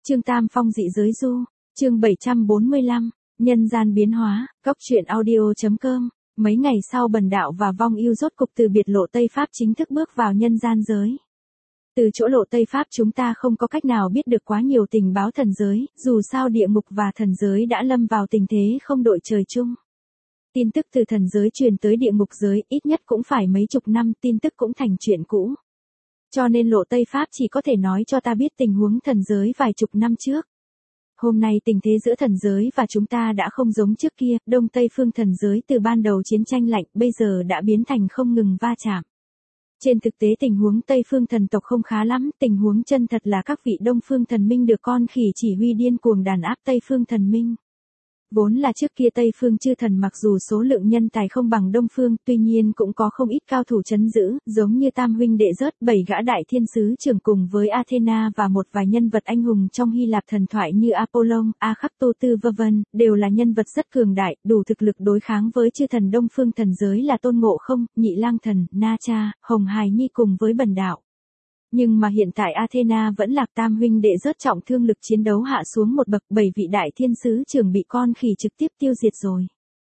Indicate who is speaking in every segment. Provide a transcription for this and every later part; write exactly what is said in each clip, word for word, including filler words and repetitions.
Speaker 1: Trương Tam Phong dị giới du, chương bảy trăm bốn mươi lăm, nhân gian biến hóa, góc truyện audio.com. Mấy ngày sau Bần Đạo và Vong Ưu rốt cục từ biệt lộ Tây Pháp chính thức bước vào nhân gian giới. Từ chỗ lộ Tây Pháp chúng ta không có cách nào biết được quá nhiều tình báo thần giới, dù sao địa ngục và thần giới đã lâm vào tình thế không đội trời chung. Tin tức từ thần giới truyền tới địa ngục giới ít nhất cũng phải mấy chục năm, tin tức cũng thành chuyện cũ. Cho nên lộ Tây Pháp chỉ có thể nói cho ta biết tình huống thần giới vài chục năm trước. Hôm nay tình thế giữa thần giới và chúng ta đã không giống trước kia, Đông Tây phương thần giới từ ban đầu chiến tranh lạnh bây giờ đã biến thành không ngừng va chạm. Trên thực tế tình huống Tây phương thần tộc không khá lắm, tình huống chân thật là các vị Đông phương thần minh được con khỉ chỉ huy điên cuồng đàn áp Tây phương thần minh. Vốn là trước kia Tây phương chư thần mặc dù số lượng nhân tài không bằng Đông phương, tuy nhiên cũng có không ít cao thủ trấn giữ, giống như Tam huynh đệ rớt, bảy gã đại thiên sứ trưởng cùng với Athena và một vài nhân vật anh hùng trong Hy Lạp thần thoại như Apollon, Akhaptotư vân vân, đều là nhân vật rất cường đại, đủ thực lực đối kháng với chư thần Đông phương thần giới là Tôn Ngộ Không, Nhị Lang Thần, Na Cha, Hồng Hài Nhi cùng với Bần Đạo. Nhưng mà hiện tại Athena vẫn lạc, Tam huynh đệ rớt trọng thương, lực chiến đấu hạ xuống một bậc, bảy vị đại thiên sứ trưởng bị con khỉ trực tiếp tiêu diệt rồi.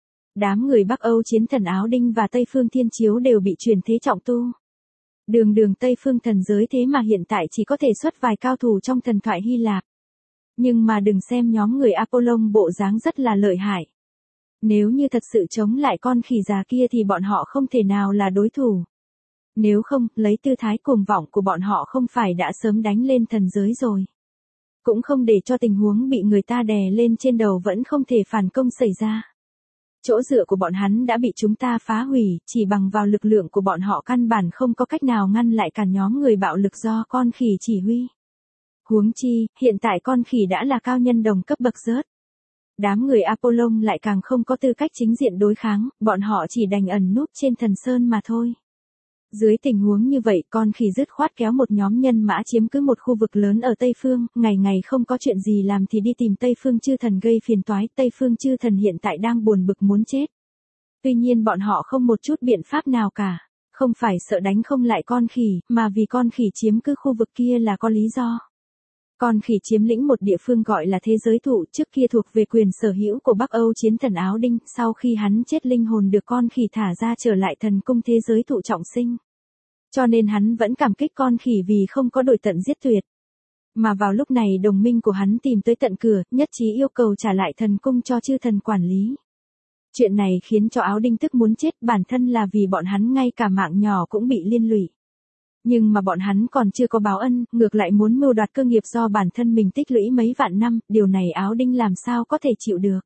Speaker 1: Đám người Bắc Âu chiến thần Áo Đinh và Tây phương Thiên Chiếu đều bị truyền thế trọng tu. Đường đường Tây phương thần giới thế mà hiện tại chỉ có thể xuất vài cao thủ trong thần thoại Hy Lạp. Nhưng mà đừng xem nhóm người Apollon bộ dáng rất là lợi hại. Nếu như thật sự chống lại con khỉ già kia thì bọn họ không thể nào là đối thủ. Nếu không, lấy tư thái cuồng vọng của bọn họ không phải đã sớm đánh lên thần giới rồi. Cũng không để cho tình huống bị người ta đè lên trên đầu vẫn không thể phản công xảy ra. Chỗ dựa của bọn hắn đã bị chúng ta phá hủy, chỉ bằng vào lực lượng của bọn họ căn bản không có cách nào ngăn lại cả nhóm người bạo lực do con khỉ chỉ huy. Huống chi, hiện tại con khỉ đã là cao nhân đồng cấp bậc rớt. Đám người Apollon lại càng không có tư cách chính diện đối kháng, bọn họ chỉ đành ẩn núp trên thần sơn mà thôi. Dưới tình huống như vậy, con khỉ dứt khoát kéo một nhóm nhân mã chiếm cứ một khu vực lớn ở Tây Phương, ngày ngày không có chuyện gì làm thì đi tìm Tây Phương chư thần gây phiền toái, Tây Phương chư thần hiện tại đang buồn bực muốn chết. Tuy nhiên bọn họ không một chút biện pháp nào cả, không phải sợ đánh không lại con khỉ, mà vì con khỉ chiếm cứ khu vực kia là có lý do. Con khỉ chiếm lĩnh một địa phương gọi là thế giới thụ, trước kia thuộc về quyền sở hữu của Bắc Âu chiến thần Áo Đinh, sau khi hắn chết linh hồn được con khỉ thả ra trở lại thần cung thế giới thụ trọng sinh. Cho nên hắn vẫn cảm kích con khỉ vì không có đổi tận giết tuyệt. Mà vào lúc này đồng minh của hắn tìm tới tận cửa, nhất trí yêu cầu trả lại thần cung cho chư thần quản lý. Chuyện này khiến cho Áo Đinh tức muốn chết, bản thân là vì bọn hắn ngay cả mạng nhỏ cũng bị liên lụy. Nhưng mà bọn hắn còn chưa có báo ân, ngược lại muốn mưu đoạt cơ nghiệp do bản thân mình tích lũy mấy vạn năm, điều này Áo Đinh làm sao có thể chịu được.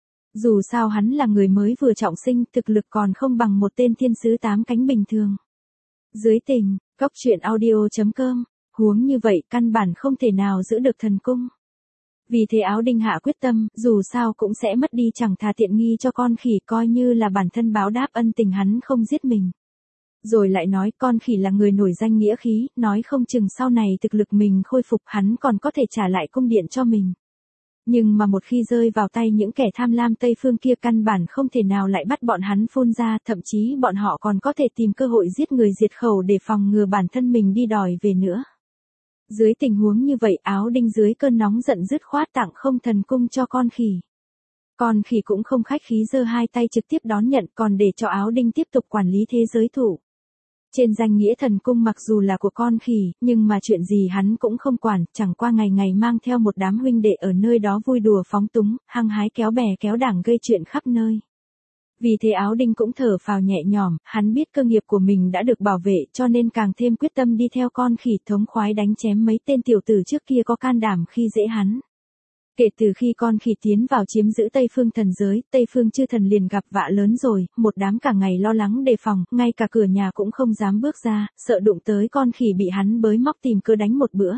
Speaker 1: Dù sao hắn là người mới vừa trọng sinh, thực lực còn không bằng một tên thiên sứ tám cánh bình thường. Dưới tình, góc truyện audio.com, huống như vậy căn bản không thể nào giữ được thần cung. Vì thế Áo Đinh hạ quyết tâm, dù sao cũng sẽ mất đi chẳng thà tiện nghi cho con khỉ, coi như là bản thân báo đáp ân tình hắn không giết mình. Rồi lại nói con khỉ là người nổi danh nghĩa khí, nói không chừng sau này thực lực mình khôi phục hắn còn có thể trả lại cung điện cho mình. Nhưng mà một khi rơi vào tay những kẻ tham lam Tây phương kia căn bản không thể nào lại bắt bọn hắn phun ra, thậm chí bọn họ còn có thể tìm cơ hội giết người diệt khẩu để phòng ngừa bản thân mình đi đòi về nữa. Dưới tình huống như vậy Áo Đinh dưới cơn nóng giận dứt khoát tặng không thần cung cho con khỉ. Con khỉ cũng không khách khí giơ hai tay trực tiếp đón nhận, còn để cho Áo Đinh tiếp tục quản lý thế giới thụ. Trên danh nghĩa thần cung mặc dù là của con khỉ, nhưng mà chuyện gì hắn cũng không quản, chẳng qua ngày ngày mang theo một đám huynh đệ ở nơi đó vui đùa phóng túng, hăng hái kéo bè kéo đảng gây chuyện khắp nơi. Vì thế Áo Đinh cũng thở phào nhẹ nhõm, hắn biết cơ nghiệp của mình đã được bảo vệ cho nên càng thêm quyết tâm đi theo con khỉ, thống khoái đánh chém mấy tên tiểu tử trước kia có can đảm khi dễ hắn. Kể từ khi con khỉ tiến vào chiếm giữ Tây phương thần giới, Tây phương chư thần liền gặp vạ lớn rồi, một đám cả ngày lo lắng đề phòng, ngay cả cửa nhà cũng không dám bước ra, sợ đụng tới con khỉ bị hắn bới móc tìm cơ đánh một bữa.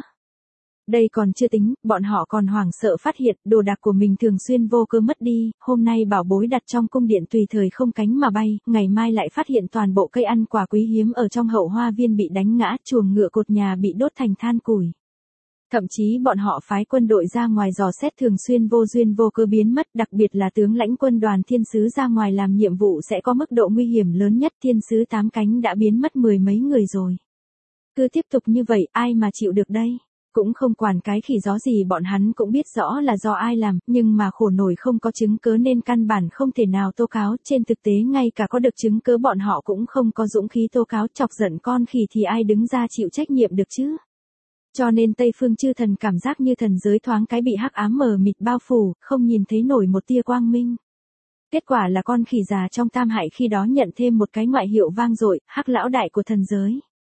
Speaker 1: Đây còn chưa tính, bọn họ còn hoảng sợ phát hiện đồ đạc của mình thường xuyên vô cơ mất đi, hôm nay bảo bối đặt trong cung điện tùy thời không cánh mà bay, ngày mai lại phát hiện toàn bộ cây ăn quả quý hiếm ở trong hậu hoa viên bị đánh ngã, chuồng ngựa cột nhà bị đốt thành than củi. Thậm chí bọn họ phái quân đội ra ngoài dò xét thường xuyên vô duyên vô cớ biến mất, đặc biệt là tướng lãnh quân đoàn thiên sứ ra ngoài làm nhiệm vụ sẽ có mức độ nguy hiểm lớn nhất, thiên sứ tám cánh đã biến mất mười mấy người rồi. Cứ tiếp tục như vậy ai mà chịu được đây. Cũng không quản cái khỉ gió gì, bọn hắn cũng biết rõ là do ai làm, nhưng mà khổ nổi không có chứng cớ nên căn bản không thể nào tố cáo. Trên thực tế ngay cả có được chứng cớ bọn họ cũng không có dũng khí tố cáo. Chọc giận con khỉ thì ai đứng ra chịu trách nhiệm được chứ? Cho nên Tây Phương chư thần cảm giác như thần giới thoáng cái bị hắc ám mờ mịt bao phủ, không nhìn thấy nổi một tia quang minh. Kết quả là con khỉ già trong tam hại khi đó nhận thêm một cái ngoại hiệu vang dội, hắc lão đại của thần giới.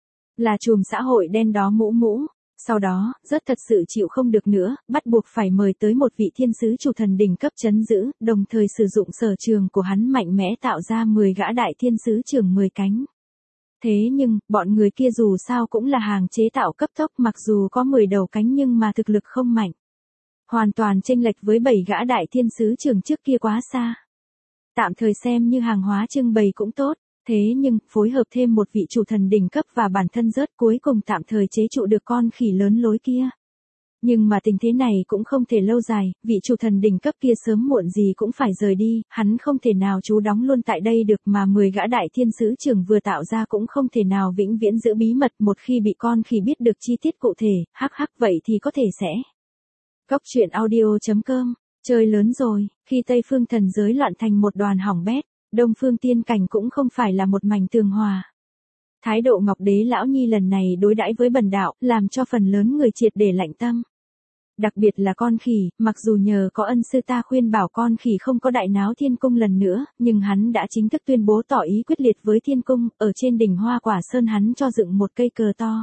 Speaker 1: Là chùm xã hội đen đó mũ mũ. Sau đó, rất thật sự chịu không được nữa, bắt buộc phải mời tới một vị thiên sứ chủ thần đỉnh cấp trấn giữ, đồng thời sử dụng sở trường của hắn mạnh mẽ tạo ra mười gã đại thiên sứ trưởng mười cánh. Thế nhưng, bọn người kia dù sao cũng là hàng chế tạo cấp tốc, mặc dù có mười đầu cánh nhưng mà thực lực không mạnh. Hoàn toàn chênh lệch với bảy gã đại thiên sứ trưởng trước kia quá xa. Tạm thời xem như hàng hóa trưng bày cũng tốt, thế nhưng, phối hợp thêm một vị chủ thần đỉnh cấp và bản thân rớt cuối cùng tạm thời chế trụ được con khỉ lớn lối kia. Nhưng mà tình thế này cũng không thể lâu dài, vị chủ thần đỉnh cấp kia sớm muộn gì cũng phải rời đi, hắn không thể nào trú đóng luôn tại đây được mà mười gã đại thiên sứ trưởng vừa tạo ra cũng không thể nào vĩnh viễn giữ bí mật, một khi bị con khỉ biết được chi tiết cụ thể, hắc hắc vậy thì có thể sẽ. Cốc truyện audio chấm com, chơi lớn rồi, khi Tây Phương thần giới loạn thành một đoàn hỏng bét, Đông Phương tiên cảnh cũng không phải là một mảnh tường hòa. Thái độ Ngọc Đế lão nhi lần này đối đãi với bần đạo, làm cho phần lớn người triệt để lạnh tâm. Đặc biệt là con khỉ, mặc dù nhờ có ân sư ta khuyên bảo con khỉ không có đại náo thiên cung lần nữa, nhưng hắn đã chính thức tuyên bố tỏ ý quyết liệt với thiên cung, ở trên đỉnh Hoa Quả Sơn hắn cho dựng một cây cờ to.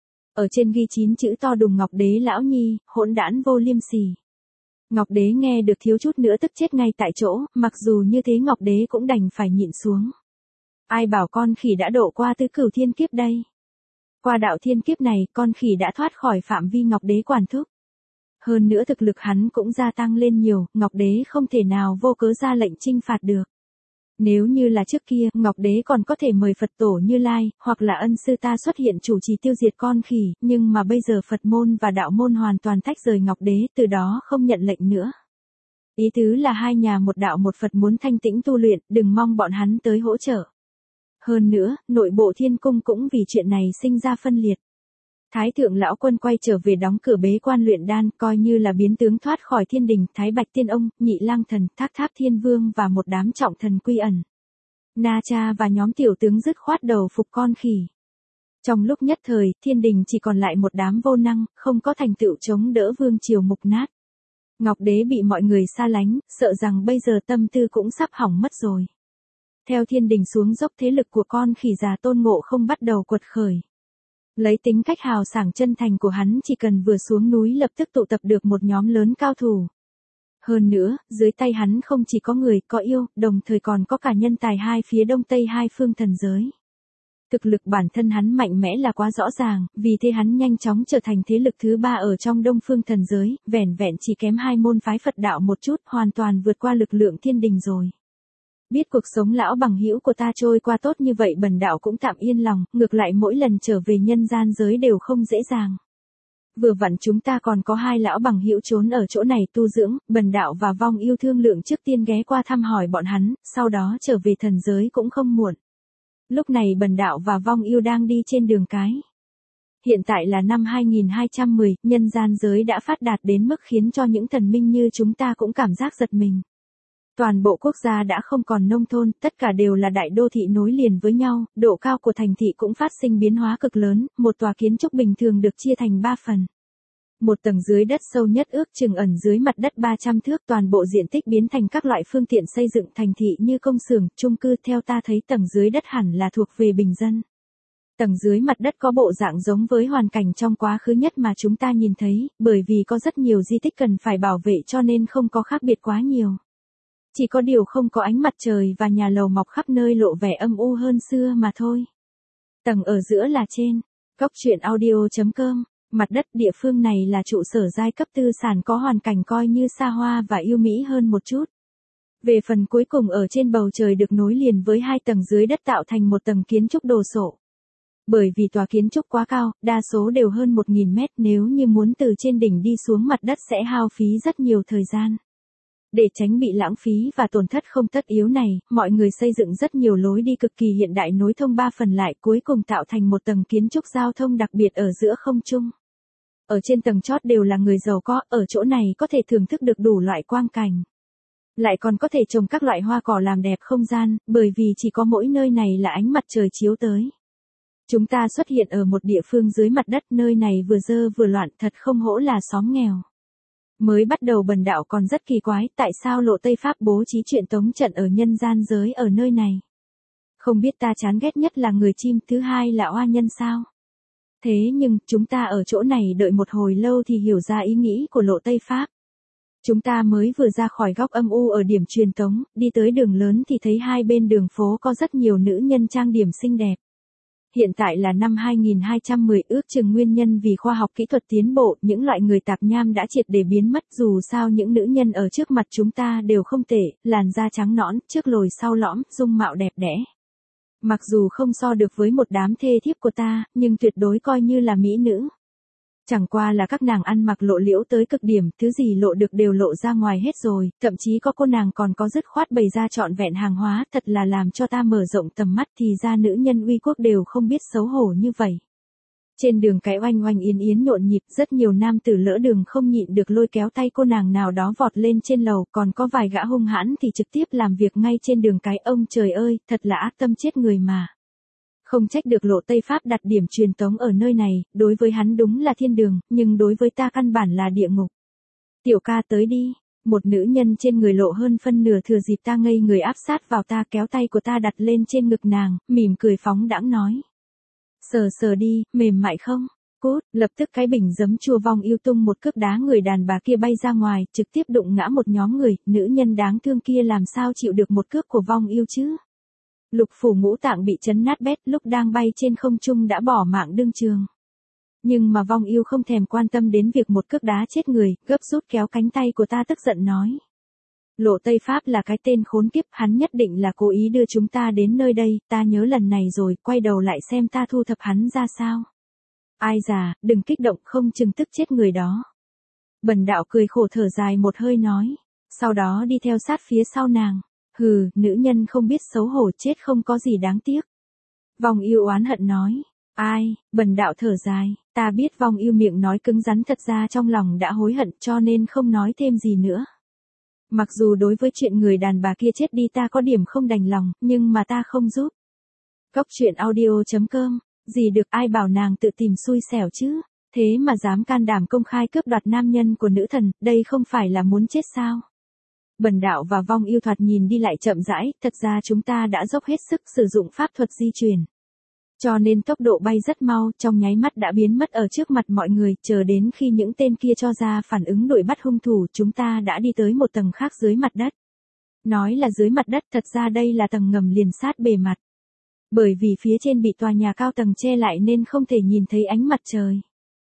Speaker 1: Ở trên ghi chín chữ to đùng Ngọc Đế lão nhi, hỗn đản vô liêm sỉ. Ngọc Đế nghe được thiếu chút nữa tức chết ngay tại chỗ, mặc dù như thế Ngọc Đế cũng đành phải nhịn xuống. Ai bảo con khỉ đã độ qua tứ cửu thiên kiếp đây? Qua đạo thiên kiếp này, con khỉ đã thoát khỏi phạm vi Ngọc Đế quản thúc. Hơn nữa thực lực hắn cũng gia tăng lên nhiều, Ngọc Đế không thể nào vô cớ ra lệnh trinh phạt được. Nếu như là trước kia, Ngọc Đế còn có thể mời Phật tổ Như Lai, hoặc là ân sư ta xuất hiện chủ trì tiêu diệt con khỉ, nhưng mà bây giờ Phật môn và đạo môn hoàn toàn tách rời Ngọc Đế, từ đó không nhận lệnh nữa. Ý tứ là hai nhà một đạo một Phật muốn thanh tĩnh tu luyện, đừng mong bọn hắn tới hỗ trợ. Hơn nữa, nội bộ thiên cung cũng vì chuyện này sinh ra phân liệt. Thái thượng lão quân quay trở về đóng cửa bế quan luyện đan, coi như là biến tướng thoát khỏi thiên đình, Thái Bạch Tiên Ông, Nhị Lang Thần, Thác Tháp Thiên Vương và một đám trọng thần quy ẩn. Na Cha và nhóm tiểu tướng dứt khoát đầu phục con khỉ. Trong lúc nhất thời, thiên đình chỉ còn lại một đám vô năng, không có thành tựu chống đỡ vương triều mục nát. Ngọc Đế bị mọi người xa lánh, sợ rằng bây giờ tâm tư cũng sắp hỏng mất rồi. Theo thiên đình xuống dốc, thế lực của con khỉ già Tôn Ngộ Không bắt đầu quật khởi. Lấy tính cách hào sảng chân thành của hắn, chỉ cần vừa xuống núi lập tức tụ tập được một nhóm lớn cao thủ. Hơn nữa, dưới tay hắn không chỉ có người, có yêu, đồng thời còn có cả nhân tài hai phía đông tây hai phương thần giới. Thực lực bản thân hắn mạnh mẽ là quá rõ ràng, vì thế hắn nhanh chóng trở thành thế lực thứ ba ở trong đông phương thần giới, vẻn vẹn chỉ kém hai môn phái Phật đạo một chút, hoàn toàn vượt qua lực lượng thiên đình rồi. Biết cuộc sống lão bằng hữu của ta trôi qua tốt như vậy, bần đạo cũng tạm yên lòng, ngược lại mỗi lần trở về nhân gian giới đều không dễ dàng. Vừa vặn chúng ta còn có hai lão bằng hữu trốn ở chỗ này tu dưỡng, bần đạo và Vong Yêu thương lượng trước tiên ghé qua thăm hỏi bọn hắn, sau đó trở về thần giới cũng không muộn. Lúc này bần đạo và Vong Yêu đang đi trên đường cái. Hiện tại là năm hai nghìn hai trăm mười, nhân gian giới đã phát đạt đến mức khiến cho những thần minh như chúng ta cũng cảm giác giật mình. Toàn bộ quốc gia đã không còn nông thôn, tất cả đều là đại đô thị nối liền với nhau, độ cao của thành thị cũng phát sinh biến hóa cực lớn, một tòa kiến trúc bình thường được chia thành ba phần. Một tầng dưới đất sâu nhất ước chừng ẩn dưới mặt đất ba trăm thước, toàn bộ diện tích biến thành các loại phương tiện xây dựng thành thị như công xưởng, chung cư, theo ta thấy tầng dưới đất hẳn là thuộc về bình dân. Tầng dưới mặt đất có bộ dạng giống với hoàn cảnh trong quá khứ nhất mà chúng ta nhìn thấy, bởi vì có rất nhiều di tích cần phải bảo vệ cho nên không có khác biệt quá nhiều. Chỉ có điều không có ánh mặt trời và nhà lầu mọc khắp nơi lộ vẻ âm u hơn xưa mà thôi. Tầng ở giữa là trên. Cốc truyện audio chấm com. Mặt đất địa phương này là trụ sở giai cấp tư sản có hoàn cảnh coi như xa hoa và yêu mỹ hơn một chút. Về phần cuối cùng ở trên bầu trời được nối liền với hai tầng dưới đất tạo thành một tầng kiến trúc đồ sộ. Bởi vì tòa kiến trúc quá cao, đa số đều hơn một nghìn mét, nếu như muốn từ trên đỉnh đi xuống mặt đất sẽ hao phí rất nhiều thời gian. Để tránh bị lãng phí và tổn thất không tất yếu này, mọi người xây dựng rất nhiều lối đi cực kỳ hiện đại nối thông ba phần lại, cuối cùng tạo thành một tầng kiến trúc giao thông đặc biệt ở giữa không trung. Ở trên tầng chót đều là người giàu có, ở chỗ này có thể thưởng thức được đủ loại quang cảnh. Lại còn có thể trồng các loại hoa cỏ làm đẹp không gian, bởi vì chỉ có mỗi nơi này là ánh mặt trời chiếu tới. Chúng ta xuất hiện ở một địa phương dưới mặt đất, nơi này vừa dơ vừa loạn, thật không hổ là xóm nghèo. Mới bắt đầu Bần Đạo còn rất kỳ quái, tại sao Lộ Tây Pháp bố trí chuyện tống trận ở nhân gian giới ở nơi này. Không biết ta chán ghét nhất là người chim, thứ hai là oa nhân sao. Thế nhưng, chúng ta ở chỗ này đợi một hồi lâu thì hiểu ra ý nghĩ của Lộ Tây Pháp. Chúng ta mới vừa ra khỏi góc âm u ở điểm truyền tống, đi tới đường lớn thì thấy hai bên đường phố có rất nhiều nữ nhân trang điểm xinh đẹp. Hiện tại là năm hai nghìn hai trăm mười, ước chừng nguyên nhân vì khoa học kỹ thuật tiến bộ, những loại người tạp nham đã triệt để biến mất, dù sao những nữ nhân ở trước mặt chúng ta đều không tệ, làn da trắng nõn, trước lồi sau lõm, dung mạo đẹp đẽ. Mặc dù không so được với một đám thê thiếp của ta, nhưng tuyệt đối coi như là mỹ nữ. Chẳng qua là các nàng ăn mặc lộ liễu tới cực điểm, thứ gì lộ được đều lộ ra ngoài hết rồi, thậm chí có cô nàng còn có dứt khoát bày ra trọn vẹn hàng hóa, thật là làm cho ta mở rộng tầm mắt, thì ra nữ nhân uy quốc đều không biết xấu hổ như vậy. Trên đường cái oanh oanh yến yến nhộn nhịp, rất nhiều nam tử lỡ đường không nhịn được lôi kéo tay cô nàng nào đó vọt lên trên lầu, còn có vài gã hung hãn thì trực tiếp làm việc ngay trên đường cái. Ông trời ơi, thật là ác tâm chết người mà. Không trách được Lộ Tây Pháp đặt điểm truyền tống ở nơi này, đối với hắn đúng là thiên đường, nhưng đối với ta căn bản là địa ngục. Tiểu ca tới đi, một nữ nhân trên người lộ hơn phân nửa thừa dịp ta ngây người áp sát vào ta, kéo tay của ta đặt lên trên ngực nàng, mỉm cười phóng đãng nói. Sờ sờ đi, mềm mại không? Cút, lập tức cái bình giấm chua Vong Yêu tung một cước đá người đàn bà kia bay ra ngoài, trực tiếp đụng ngã một nhóm người, nữ nhân đáng thương kia làm sao chịu được một cước của Vong Yêu chứ? Lục phủ ngũ tạng bị chấn nát bét, lúc đang bay trên không trung đã bỏ mạng đương trường. Nhưng mà Vong Yêu không thèm quan tâm đến việc một cước đá chết người, gấp rút kéo cánh tay của ta tức giận nói. Lộ Tây Pháp là cái tên khốn kiếp, hắn nhất định là cố ý đưa chúng ta đến nơi đây, ta nhớ lần này rồi, quay đầu lại xem ta thu thập hắn ra sao. Ai già, đừng kích động, không chừng tức chết người đó. Bần Đạo cười khổ thở dài một hơi nói, sau đó đi theo sát phía sau nàng. Hừ, nữ nhân không biết xấu hổ, chết không có gì đáng tiếc. Vong Yêu oán hận nói. Ai, Bần Đạo thở dài, ta biết Vong Yêu miệng nói cứng rắn, thật ra trong lòng đã hối hận, cho nên không nói thêm gì nữa. Mặc dù đối với chuyện người đàn bà kia chết đi ta có điểm không đành lòng, nhưng mà ta không giúp. Cốc truyện audio chấm com, gì được, ai bảo nàng tự tìm xui xẻo chứ, thế mà dám can đảm công khai cướp đoạt nam nhân của nữ thần, đây không phải là muốn chết sao? Bần Đạo và Vong Yêu thoạt nhìn đi lại chậm rãi, thật ra chúng ta đã dốc hết sức sử dụng pháp thuật di chuyển. Cho nên tốc độ bay rất mau, trong nháy mắt đã biến mất ở trước mặt mọi người, chờ đến khi những tên kia cho ra phản ứng đuổi bắt hung thủ, chúng ta đã đi tới một tầng khác dưới mặt đất. Nói là dưới mặt đất, thật ra đây là tầng ngầm liền sát bề mặt. Bởi vì phía trên bị tòa nhà cao tầng che lại nên không thể nhìn thấy ánh mặt trời.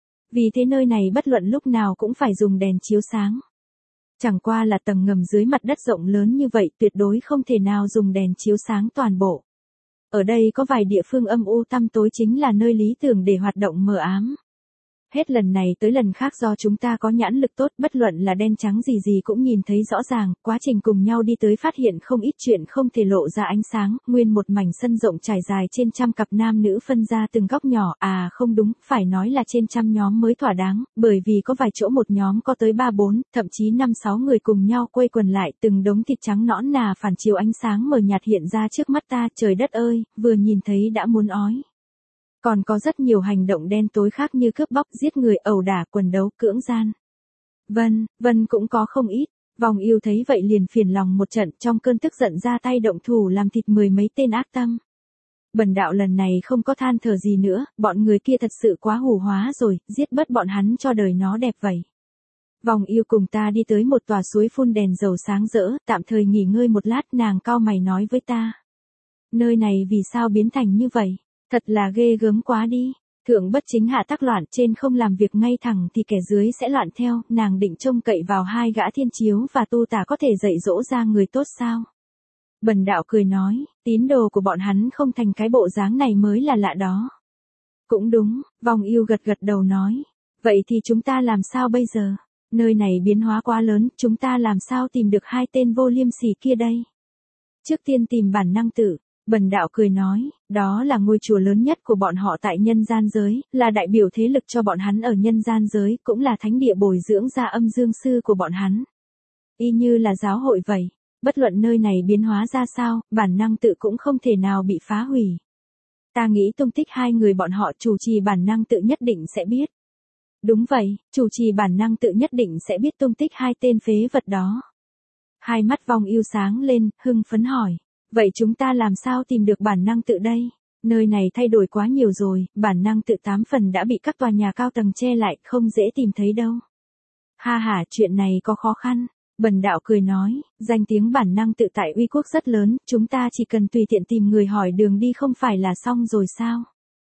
Speaker 1: Vì thế nơi này bất luận lúc nào cũng phải dùng đèn chiếu sáng. Chẳng qua là tầng ngầm dưới mặt đất rộng lớn như vậy, tuyệt đối không thể nào dùng đèn chiếu sáng toàn bộ. Ở đây có vài địa phương âm u tăm tối chính là nơi lý tưởng để hoạt động mờ ám. Hết lần này tới lần khác do chúng ta có nhãn lực tốt, bất luận là đen trắng gì gì cũng nhìn thấy rõ ràng, quá trình cùng nhau đi tới phát hiện không ít chuyện không thể lộ ra ánh sáng, nguyên một mảnh sân rộng trải dài trên trăm cặp nam nữ phân ra từng góc nhỏ, à không đúng, phải nói là trên trăm nhóm mới thỏa đáng, bởi vì có vài chỗ một nhóm có tới ba bốn, thậm chí năm sáu người cùng nhau quây quần lại, từng đống thịt trắng nõn nà phản chiếu ánh sáng mờ nhạt hiện ra trước mắt ta, trời đất ơi, vừa nhìn thấy đã muốn ói. Còn có rất nhiều hành động đen tối khác như cướp bóc, giết người, ẩu đả, quần đấu, cưỡng gian. Vân, Vân cũng có không ít. Vong Yêu thấy vậy liền phiền lòng một trận, trong cơn tức giận ra tay động thủ làm thịt mười mấy tên ác tâm. Bần Đạo lần này không có than thở gì nữa, bọn người kia thật sự quá hù hóa rồi, giết bớt bọn hắn cho đời nó đẹp vậy. Vong Yêu cùng ta đi tới một tòa suối phun đèn dầu sáng rỡ, tạm thời nghỉ ngơi một lát, nàng cau mày nói với ta. Nơi này vì sao biến thành như vậy? Thật là ghê gớm quá đi. Thượng bất chính hạ tắc loạn, trên không làm việc ngay thẳng thì kẻ dưới sẽ loạn theo, nàng định trông cậy vào hai gã thiên chiếu và tu tà có thể dạy dỗ ra người tốt sao? Bần Đạo cười nói, tín đồ của bọn hắn không thành cái bộ dáng này mới là lạ đó. Cũng đúng, Vong Yêu gật gật đầu nói. Vậy thì chúng ta làm sao bây giờ? Nơi này biến hóa quá lớn, chúng ta làm sao tìm được hai tên vô liêm sỉ kia đây? Trước tiên tìm bản năng tử. Bần đạo cười nói, đó là ngôi chùa lớn nhất của bọn họ tại nhân gian giới, là đại biểu thế lực cho bọn hắn ở nhân gian giới, cũng là thánh địa bồi dưỡng ra âm dương sư của bọn hắn. Y như là giáo hội vậy, bất luận nơi này biến hóa ra sao, bản năng tự cũng không thể nào bị phá hủy. Ta nghĩ tung tích hai người bọn họ chủ trì bản năng tự nhất định sẽ biết. Đúng vậy, chủ trì bản năng tự nhất định sẽ biết tung tích hai tên phế vật đó. Hai mắt Vong Ưu sáng lên, hưng phấn hỏi. Vậy chúng ta làm sao tìm được bản năng tự đây? Nơi này thay đổi quá nhiều rồi, bản năng tự tám phần đã bị các tòa nhà cao tầng che lại, không dễ tìm thấy đâu. Ha ha, chuyện này có khó khăn. Bần đạo cười nói, danh tiếng bản năng tự tại uy quốc rất lớn, chúng ta chỉ cần tùy tiện tìm người hỏi đường đi không phải là xong rồi sao?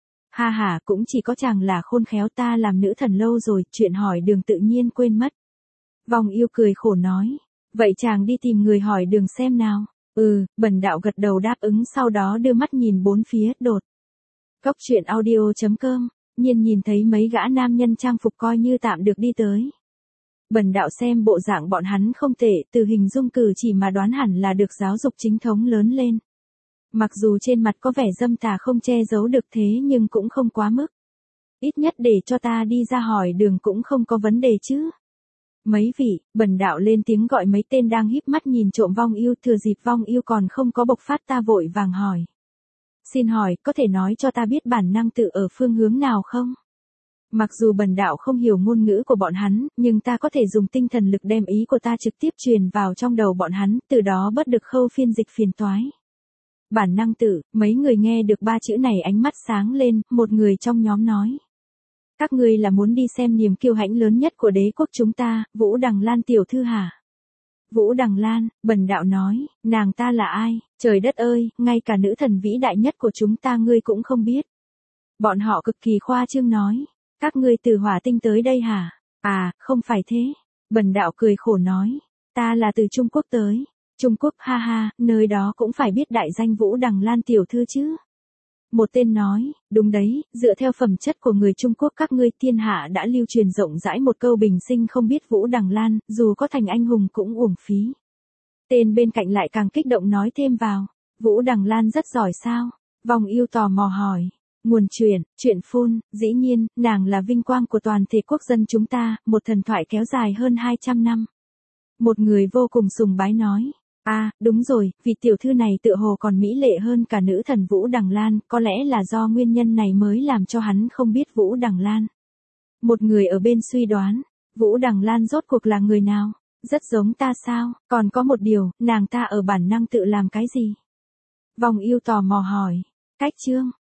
Speaker 1: Ha ha, cũng chỉ có chàng là khôn khéo, ta làm nữ thần lâu rồi, chuyện hỏi đường tự nhiên quên mất. Vong Ưu cười khổ nói, vậy chàng đi tìm người hỏi đường xem nào. Ừ, bần đạo gật đầu đáp ứng, sau đó đưa mắt nhìn bốn phía, đột. Cốc truyện audio chấm com, nhiên nhìn thấy mấy gã nam nhân trang phục coi như tạm được đi tới. Bần đạo xem bộ dạng bọn hắn không tệ, từ hình dung cử chỉ mà đoán hẳn là được giáo dục chính thống lớn lên. Mặc dù trên mặt có vẻ dâm tà không che giấu được thế nhưng cũng không quá mức. Ít nhất để cho ta đi ra hỏi đường cũng không có vấn đề chứ. Mấy vị, bần đạo lên tiếng gọi mấy tên đang híp mắt nhìn trộm Vong Ưu, thừa dịp Vong Ưu còn không có bộc phát ta vội vàng hỏi. Xin hỏi, có thể nói cho ta biết bản năng tự ở phương hướng nào không? Mặc dù bần đạo không hiểu ngôn ngữ của bọn hắn, nhưng ta có thể dùng tinh thần lực đem ý của ta trực tiếp truyền vào trong đầu bọn hắn, từ đó bớt được khâu phiên dịch phiền toái. Bản năng tự, mấy người nghe được ba chữ này ánh mắt sáng lên, một người trong nhóm nói. Các ngươi là muốn đi xem niềm kiêu hãnh lớn nhất của đế quốc chúng ta, Vũ Đằng Lan tiểu thư hả? Vũ Đằng Lan, bần đạo nói, nàng ta là ai? Trời đất ơi, ngay cả nữ thần vĩ đại nhất của chúng ta ngươi cũng không biết. Bọn họ cực kỳ khoa trương nói, các ngươi từ Hỏa Tinh tới đây hả? À, không phải thế. Bần đạo cười khổ nói, ta là từ Trung Quốc tới. Trung Quốc, ha ha, nơi đó cũng phải biết đại danh Vũ Đằng Lan tiểu thư chứ. Một tên nói, đúng đấy, dựa theo phẩm chất của người Trung Quốc các ngươi thiên hạ đã lưu truyền rộng rãi một câu bình sinh không biết Vũ Đằng Lan, dù có thành anh hùng cũng uổng phí. Tên bên cạnh lại càng kích động nói thêm vào, Vũ Đằng Lan rất giỏi sao? Vong Ưu tò mò hỏi. Nguồn truyền, chuyện phun, dĩ nhiên, nàng là vinh quang của toàn thể quốc dân chúng ta, một thần thoại kéo dài hơn hai trăm năm. Một người vô cùng sùng bái nói. À, đúng rồi, vị tiểu thư này tựa hồ còn mỹ lệ hơn cả nữ thần Vũ Đằng Lan, có lẽ là do nguyên nhân này mới làm cho hắn không biết Vũ Đằng Lan. Một người ở bên suy đoán, Vũ Đằng Lan rốt cuộc là người nào? Rất giống ta sao? Còn có một điều, nàng ta ở bản năng tự làm cái gì? Vong Ưu tò mò hỏi. Cách chương,